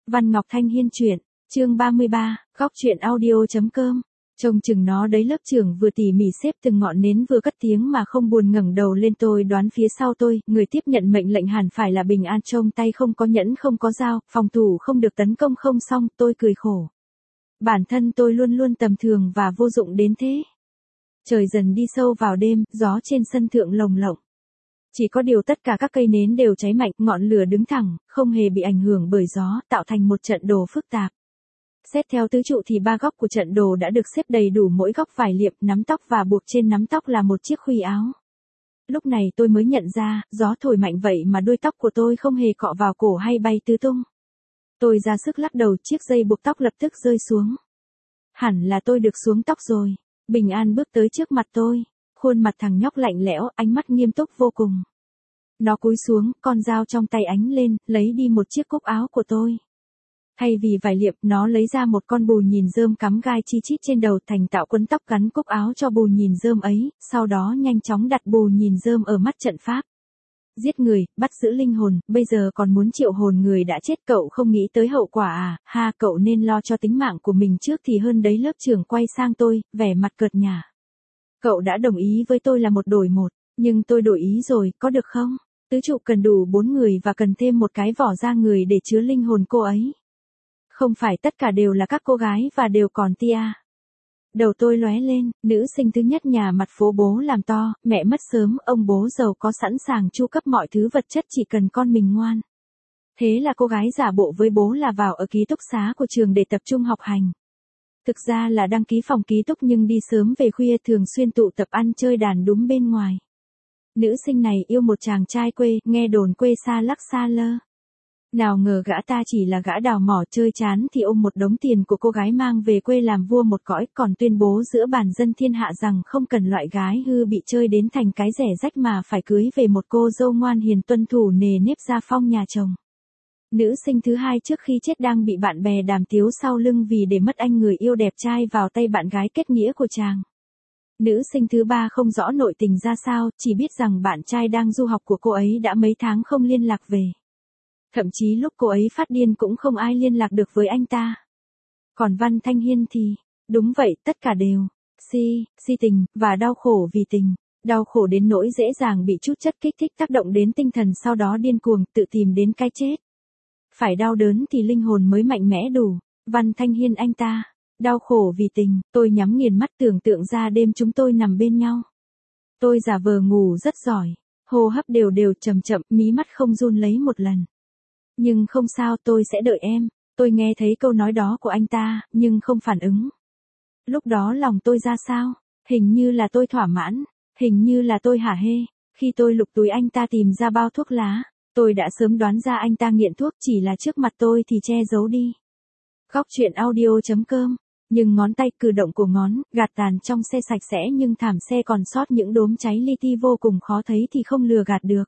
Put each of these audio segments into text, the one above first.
Văn Ngọc Thanh Hiên truyện, chương 33, góc truyện audio.com. Trông chừng nó đấy, lớp trưởng vừa tỉ mỉ xếp từng ngọn nến vừa cất tiếng mà không buồn ngẩng đầu lên. Tôi đoán phía sau tôi, người tiếp nhận mệnh lệnh hẳn phải là Bình An, trông tay không có nhẫn không có dao, phòng thủ không được tấn công không xong. Tôi cười khổ. Bản thân tôi luôn luôn tầm thường và vô dụng đến thế. Trời dần đi sâu vào đêm, gió trên sân thượng lồng lộng. Chỉ có điều tất cả các cây nến đều cháy mạnh, ngọn lửa đứng thẳng, không hề bị ảnh hưởng bởi gió, tạo thành một trận đồ phức tạp. Xét theo tứ trụ thì ba góc của trận đồ đã được xếp đầy đủ, mỗi góc vải liệm, nắm tóc và buộc trên nắm tóc là một chiếc khuy áo. Lúc này tôi mới nhận ra, gió thổi mạnh vậy mà đuôi tóc của tôi không hề cọ vào cổ hay bay tứ tung. Tôi ra sức lắc đầu, chiếc dây buộc tóc lập tức rơi xuống. Hẳn là tôi được xuống tóc rồi. Bình An bước tới trước mặt tôi. Khuôn mặt thằng nhóc lạnh lẽo, ánh mắt nghiêm túc vô cùng. Nó cúi xuống, con dao trong tay ánh lên, lấy đi một chiếc cúc áo của tôi. Thay vì vải liệm, nó lấy ra một con bù nhìn rơm cắm gai chi chít trên đầu, thành tạo quấn tóc gắn cúc áo cho bù nhìn rơm ấy, sau đó nhanh chóng đặt bù nhìn rơm ở mắt trận pháp. Giết người, bắt giữ linh hồn, bây giờ còn muốn triệu hồn người đã chết. Cậu không nghĩ tới hậu quả à? Ha, cậu nên lo cho tính mạng của mình trước thì hơn đấy. Lớp trưởng quay sang tôi, vẻ mặt cợt nhả. Cậu đã đồng ý với tôi là 1 đổi 1, nhưng tôi đổi ý rồi, có được không? Tứ trụ cần đủ 4 người và cần thêm một cái vỏ da người để chứa linh hồn cô ấy. Không phải tất cả đều là các cô gái và đều còn tia. Đầu tôi lóe lên, nữ sinh thứ nhất nhà mặt phố bố làm to, mẹ mất sớm, ông bố giàu có sẵn sàng chu cấp mọi thứ vật chất chỉ cần con mình ngoan. Thế là cô gái giả bộ với bố là vào ở ký túc xá của trường để tập trung học hành. Thực ra là đăng ký phòng ký túc nhưng đi sớm về khuya, thường xuyên tụ tập ăn chơi đàn đúng bên ngoài. Nữ sinh này yêu một chàng trai quê, nghe đồn quê xa lắc xa lơ. Nào ngờ gã ta chỉ là gã đào mỏ, chơi chán thì ôm một đống tiền của cô gái mang về quê làm vua một cõi, còn tuyên bố giữa bàn dân thiên hạ rằng không cần loại gái hư bị chơi đến thành cái rẻ rách mà phải cưới về một cô dâu ngoan hiền tuân thủ nề nếp gia phong nhà chồng. Nữ sinh thứ hai trước khi chết đang bị bạn bè đàm tiếu sau lưng vì để mất anh người yêu đẹp trai vào tay bạn gái kết nghĩa của chàng. Nữ sinh thứ ba không rõ nội tình ra sao, chỉ biết rằng bạn trai đang du học của cô ấy đã mấy tháng không liên lạc về. Thậm chí lúc cô ấy phát điên cũng không ai liên lạc được với anh ta. Còn Văn Thanh Hiên thì, đúng vậy, tất cả đều si tình, và đau khổ vì tình. Đau khổ đến nỗi dễ dàng bị chút chất kích thích tác động đến tinh thần, sau đó điên cuồng, tự tìm đến cái chết. Phải đau đớn thì linh hồn mới mạnh mẽ đủ. Văn Thanh Hiên anh ta, đau khổ vì tình. Tôi nhắm nghiền mắt tưởng tượng ra đêm chúng tôi nằm bên nhau. Tôi giả vờ ngủ rất giỏi, hô hấp đều đều chậm chậm, mí mắt không run lấy một lần. Nhưng không sao, tôi sẽ đợi em. Tôi nghe thấy câu nói đó của anh ta, nhưng không phản ứng. Lúc đó lòng tôi ra sao? Hình như là tôi thỏa mãn, hình như là tôi hả hê. Khi tôi lục túi anh ta tìm ra bao thuốc lá, tôi đã sớm đoán ra anh ta nghiện thuốc, chỉ là trước mặt tôi thì che giấu đi. Góc truyện audio.com. Nhưng ngón tay, cử động của ngón, gạt tàn trong xe sạch sẽ nhưng thảm xe còn sót những đốm cháy li ti vô cùng khó thấy thì không lừa gạt được.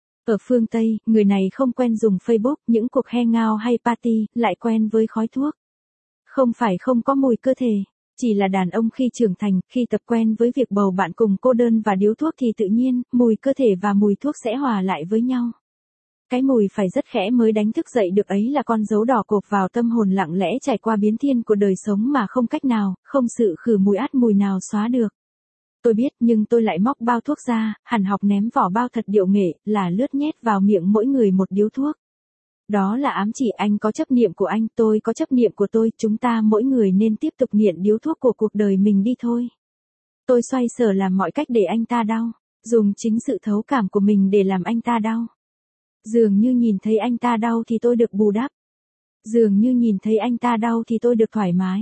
Ở phương Tây, người này không quen dùng Facebook, những cuộc hangout hay party, lại quen với khói thuốc. Không phải không có mùi cơ thể, chỉ là đàn ông khi trưởng thành, khi tập quen với việc bầu bạn cùng cô đơn và điếu thuốc thì tự nhiên, mùi cơ thể và mùi thuốc sẽ hòa lại với nhau. Cái mùi phải rất khẽ mới đánh thức dậy được ấy là con dấu đỏ cộp vào tâm hồn, lặng lẽ trải qua biến thiên của đời sống mà không cách nào, không sự khử mùi át mùi nào xóa được. Tôi biết, nhưng tôi lại móc bao thuốc ra, hẳn học ném vỏ bao thật điệu nghệ, là lướt nhét vào miệng mỗi người một điếu thuốc. Đó là ám chỉ anh có chấp niệm của anh, tôi có chấp niệm của tôi, chúng ta mỗi người nên tiếp tục nghiện điếu thuốc của cuộc đời mình đi thôi. Tôi xoay sở làm mọi cách để anh ta đau, dùng chính sự thấu cảm của mình để làm anh ta đau. Dường như nhìn thấy anh ta đau thì tôi được bù đắp. Dường như nhìn thấy anh ta đau thì tôi được thoải mái.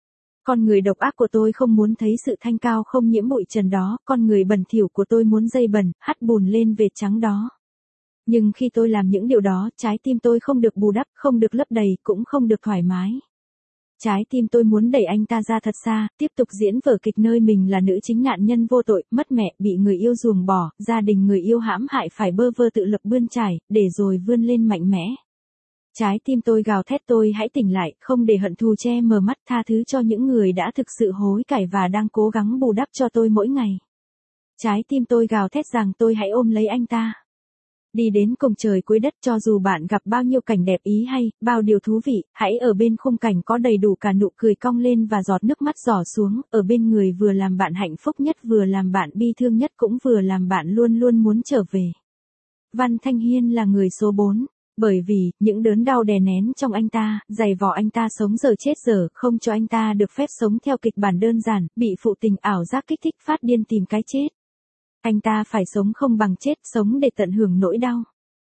Con người độc ác của tôi không muốn thấy sự thanh cao không nhiễm bụi trần đó, con người bẩn thỉu của tôi muốn dây bẩn, hắt bùn lên vệt trắng đó. Nhưng khi tôi làm những điều đó, trái tim tôi không được bù đắp, không được lấp đầy, cũng không được thoải mái. Trái tim tôi muốn đẩy anh ta ra thật xa, tiếp tục diễn vở kịch nơi mình là nữ chính nạn nhân vô tội, mất mẹ, bị người yêu ruồng bỏ, gia đình người yêu hãm hại, phải bơ vơ tự lập bươn trải, để rồi vươn lên mạnh mẽ. Trái tim tôi gào thét, tôi hãy tỉnh lại, không để hận thù che mờ mắt, tha thứ cho những người đã thực sự hối cải và đang cố gắng bù đắp cho tôi mỗi ngày. Trái tim tôi gào thét rằng tôi hãy ôm lấy anh ta. Đi đến cùng trời cuối đất, cho dù bạn gặp bao nhiêu cảnh đẹp ý hay, bao điều thú vị, hãy ở bên khung cảnh có đầy đủ cả nụ cười cong lên và giọt nước mắt rỏ xuống, ở bên người vừa làm bạn hạnh phúc nhất, vừa làm bạn bi thương nhất, cũng vừa làm bạn luôn luôn muốn trở về. Văn Thanh Hiên là người số 4. Bởi vì, những đớn đau đè nén trong anh ta, giày vò anh ta sống giờ chết giờ, không cho anh ta được phép sống theo kịch bản đơn giản, bị phụ tình ảo giác kích thích phát điên tìm cái chết. Anh ta phải sống không bằng chết, sống để tận hưởng nỗi đau.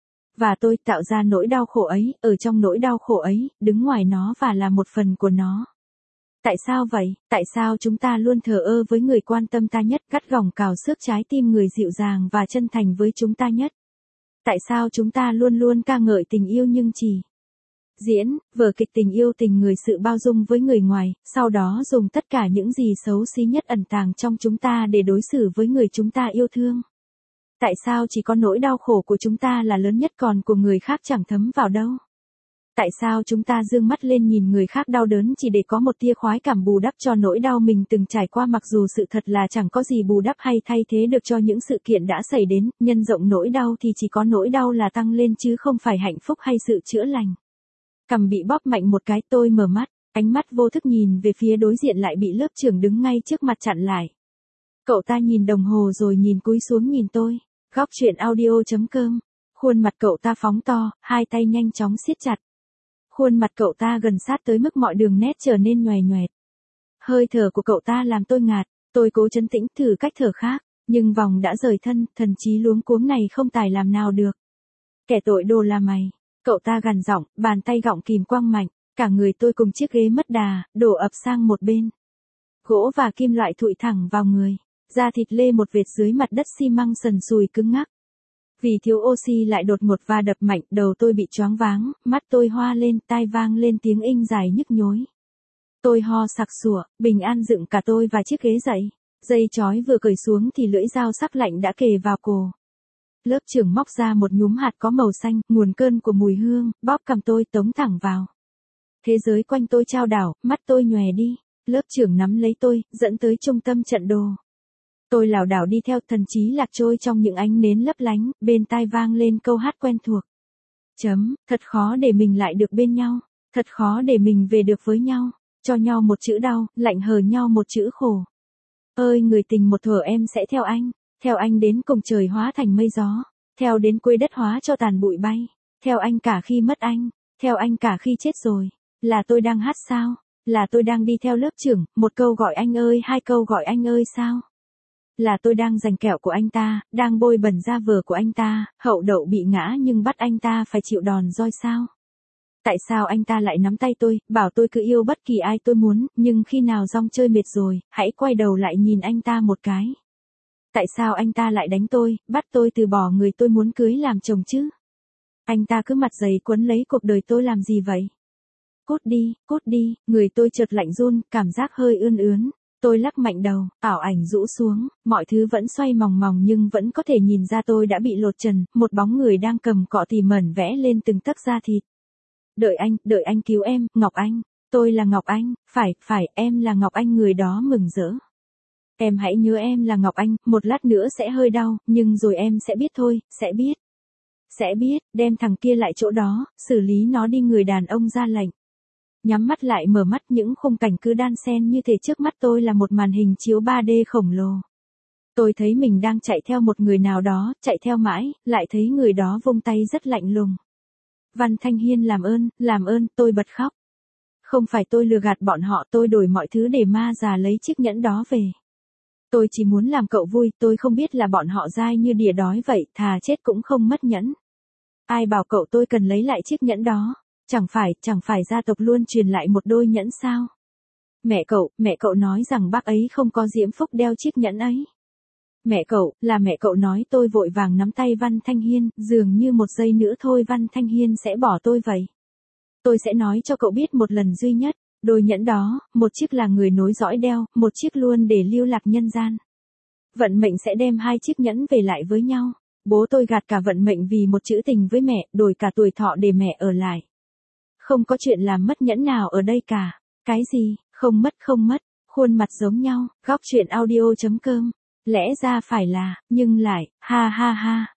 Và tôi tạo ra nỗi đau khổ ấy, ở trong nỗi đau khổ ấy, đứng ngoài nó và là một phần của nó. Tại sao vậy? Tại sao chúng ta luôn thờ ơ với người quan tâm ta nhất, cắt gỏng cào xước trái tim người dịu dàng và chân thành với chúng ta nhất? Tại sao chúng ta luôn luôn ca ngợi tình yêu nhưng chỉ diễn, vở kịch tình yêu tình người sự bao dung với người ngoài, sau đó dùng tất cả những gì xấu xí nhất ẩn tàng trong chúng ta để đối xử với người chúng ta yêu thương? Tại sao chỉ có nỗi đau khổ của chúng ta là lớn nhất còn của người khác chẳng thấm vào đâu? Tại sao chúng ta dương mắt lên nhìn người khác đau đớn chỉ để có một tia khoái cảm bù đắp cho nỗi đau mình từng trải qua, mặc dù sự thật là chẳng có gì bù đắp hay thay thế được cho những sự kiện đã xảy đến, nhân rộng nỗi đau thì chỉ có nỗi đau là tăng lên chứ không phải hạnh phúc hay sự chữa lành. Cằm bị bóp mạnh một cái, tôi mở mắt, ánh mắt vô thức nhìn về phía đối diện lại bị lớp trưởng đứng ngay trước mặt chặn lại. Cậu ta nhìn đồng hồ rồi nhìn cúi xuống nhìn tôi. Góc truyện audio.com. Khuôn mặt cậu ta phóng to, hai tay nhanh chóng siết chặt. Khuôn mặt cậu ta gần sát tới mức mọi đường nét trở nên nhòe nhoẹt. Hơi thở của cậu ta làm tôi ngạt, tôi cố trấn tĩnh thử cách thở khác, nhưng vòng đã rời thân, thần trí luống cuống này không tài làm nào được. Kẻ tội đồ là mày, cậu ta gằn giọng, bàn tay gọng kìm quăng mạnh, cả người tôi cùng chiếc ghế mất đà, đổ ập sang một bên. Gỗ và kim loại thụi thẳng vào người, da thịt lê một vệt dưới mặt đất xi măng sần sùi cứng ngắc. Vì thiếu oxy lại đột ngột va đập mạnh, đầu tôi bị choáng váng, mắt tôi hoa lên, tai vang lên tiếng inh dài nhức nhối. Tôi ho sặc sụa, bình an dựng cả tôi và chiếc ghế dậy. Dây chói vừa cởi xuống thì lưỡi dao sắc lạnh đã kề vào cổ. Lớp trưởng móc ra một nhúm hạt có màu xanh, nguồn cơn của mùi hương, bóp cằm tôi tống thẳng vào. Thế giới quanh tôi chao đảo, mắt tôi nhòe đi. Lớp trưởng nắm lấy tôi, dẫn tới trung tâm trận đồ. Tôi lảo đảo đi theo, thần trí lạc trôi trong những ánh nến lấp lánh, bên tai vang lên câu hát quen thuộc. Thật khó để mình lại được bên nhau, thật khó để mình về được với nhau, cho nhau một chữ đau, lạnh hờ nhau một chữ khổ. Ơi người tình, một thuở em sẽ theo anh đến cùng trời hóa thành mây gió, theo đến cuối đất hóa cho tàn bụi bay, theo anh cả khi mất anh, theo anh cả khi chết rồi. Là tôi đang hát sao? Là tôi đang đi theo lớp trưởng, một câu gọi anh ơi, hai câu gọi anh ơi sao? Là tôi đang giành kẹo của anh ta, đang bôi bẩn da vờ của anh ta, hậu đậu bị ngã nhưng bắt anh ta phải chịu đòn roi sao? Tại sao anh ta lại nắm tay tôi, bảo tôi cứ yêu bất kỳ ai tôi muốn, nhưng khi nào rong chơi mệt rồi, hãy quay đầu lại nhìn anh ta một cái? Tại sao anh ta lại đánh tôi, bắt tôi từ bỏ người tôi muốn cưới làm chồng chứ? Anh ta cứ mặt dày quấn lấy cuộc đời tôi làm gì vậy? Cút đi, người tôi chợt lạnh run, cảm giác hơi ươn ướn. Tôi lắc mạnh đầu, ảo ảnh rũ xuống, mọi thứ vẫn xoay mòng mòng nhưng vẫn có thể nhìn ra tôi đã bị lột trần, một bóng người đang cầm cọ tỉ mẩn vẽ lên từng tấc da thịt. Đợi anh cứu em, Ngọc Anh, tôi là Ngọc Anh, phải, em là Ngọc Anh, người đó mừng rỡ. Em hãy nhớ em là Ngọc Anh, một lát nữa sẽ hơi đau, nhưng rồi em sẽ biết thôi, sẽ biết, đem thằng kia lại chỗ đó, xử lý nó đi, người đàn ông ra lệnh. Nhắm mắt lại mở mắt, những khung cảnh cứ đan xen như thể trước mắt tôi là một màn hình chiếu 3D khổng lồ. Tôi thấy mình đang chạy theo một người nào đó, chạy theo mãi, lại thấy người đó vung tay rất lạnh lùng. Văn Thanh Hiên làm ơn, tôi bật khóc. Không phải tôi lừa gạt bọn họ, tôi đổi mọi thứ để ma già lấy chiếc nhẫn đó về. Tôi chỉ muốn làm cậu vui, tôi không biết là bọn họ dai như đỉa đói vậy, thà chết cũng không mất nhẫn. Ai bảo cậu tôi cần lấy lại chiếc nhẫn đó? Chẳng phải gia tộc luôn truyền lại một đôi nhẫn sao? Mẹ cậu nói rằng bác ấy không có diễm phúc đeo chiếc nhẫn ấy. Mẹ cậu nói. Tôi vội vàng nắm tay Văn Thanh Hiên, dường như một giây nữa thôi Văn Thanh Hiên sẽ bỏ tôi vậy. Tôi sẽ nói cho cậu biết một lần duy nhất, đôi nhẫn đó, một chiếc là người nối dõi đeo, một chiếc luôn để lưu lạc nhân gian. Vận mệnh sẽ đem hai chiếc nhẫn về lại với nhau. Bố tôi gạt cả vận mệnh vì một chữ tình với mẹ, đổi cả tuổi thọ để mẹ ở lại. Không có chuyện làm mất nhẫn nào ở đây cả. Cái gì, không mất, khuôn mặt giống nhau, góc truyện audio.com. Lẽ ra phải là, nhưng lại, ha ha ha,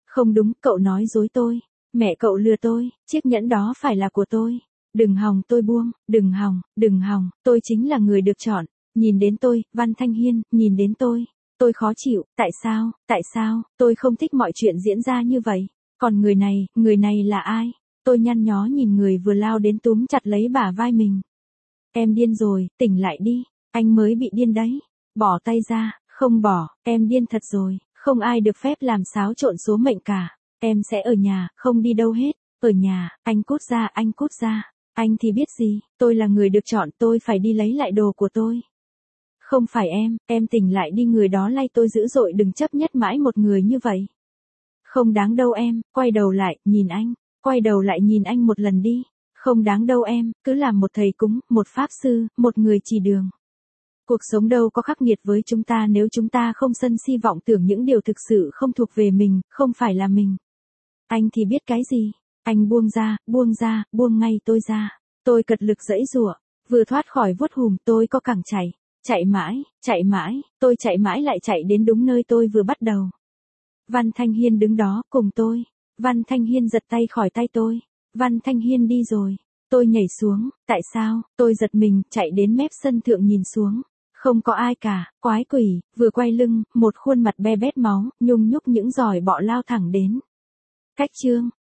Không đúng, cậu nói dối tôi. Mẹ cậu lừa tôi, chiếc nhẫn đó phải là của tôi. Đừng hòng tôi buông, đừng hòng, tôi chính là người được chọn. Nhìn đến tôi, Văn Thanh Hiên, nhìn đến tôi khó chịu, tại sao, tôi không thích mọi chuyện diễn ra như vậy. Còn người này là ai? Tôi nhăn nhó nhìn người vừa lao đến túm chặt lấy bả vai mình. Em điên rồi, tỉnh lại đi, anh mới bị điên đấy. Bỏ tay ra, không bỏ, em điên thật rồi, không ai được phép làm xáo trộn số mệnh cả. Em sẽ ở nhà, không đi đâu hết, ở nhà, anh cút ra, anh cút ra. Anh thì biết gì, tôi là người được chọn, tôi phải đi lấy lại đồ của tôi. Không phải em tỉnh lại đi, người đó lay tôi dữ dội, đừng chấp nhất mãi một người như vậy. Không đáng đâu em, quay đầu lại, nhìn anh, quay đầu lại nhìn anh một lần đi. Không đáng đâu em, cứ làm một thầy cúng, một pháp sư, một người chỉ đường. Cuộc sống đâu có khắc nghiệt với chúng ta nếu chúng ta không sân si vọng tưởng những điều thực sự không thuộc về mình, không phải là mình. Anh thì biết cái gì? Anh buông ngay tôi ra. Tôi cật lực giãy giụa, vừa thoát khỏi vuốt hùm tôi có cẳng chạy mãi, tôi chạy mãi lại chạy đến đúng nơi tôi vừa bắt đầu. Văn Thanh Hiên đứng đó cùng tôi. Văn Thanh Hiên giật tay khỏi tay tôi. Văn Thanh Hiên đi rồi. Tôi nhảy xuống, tại sao? Tôi giật mình, chạy đến mép sân thượng nhìn xuống. Không có ai cả, quái quỷ, vừa quay lưng, một khuôn mặt be bét máu, nhung nhúc những giòi bọ lao thẳng đến. Cách chương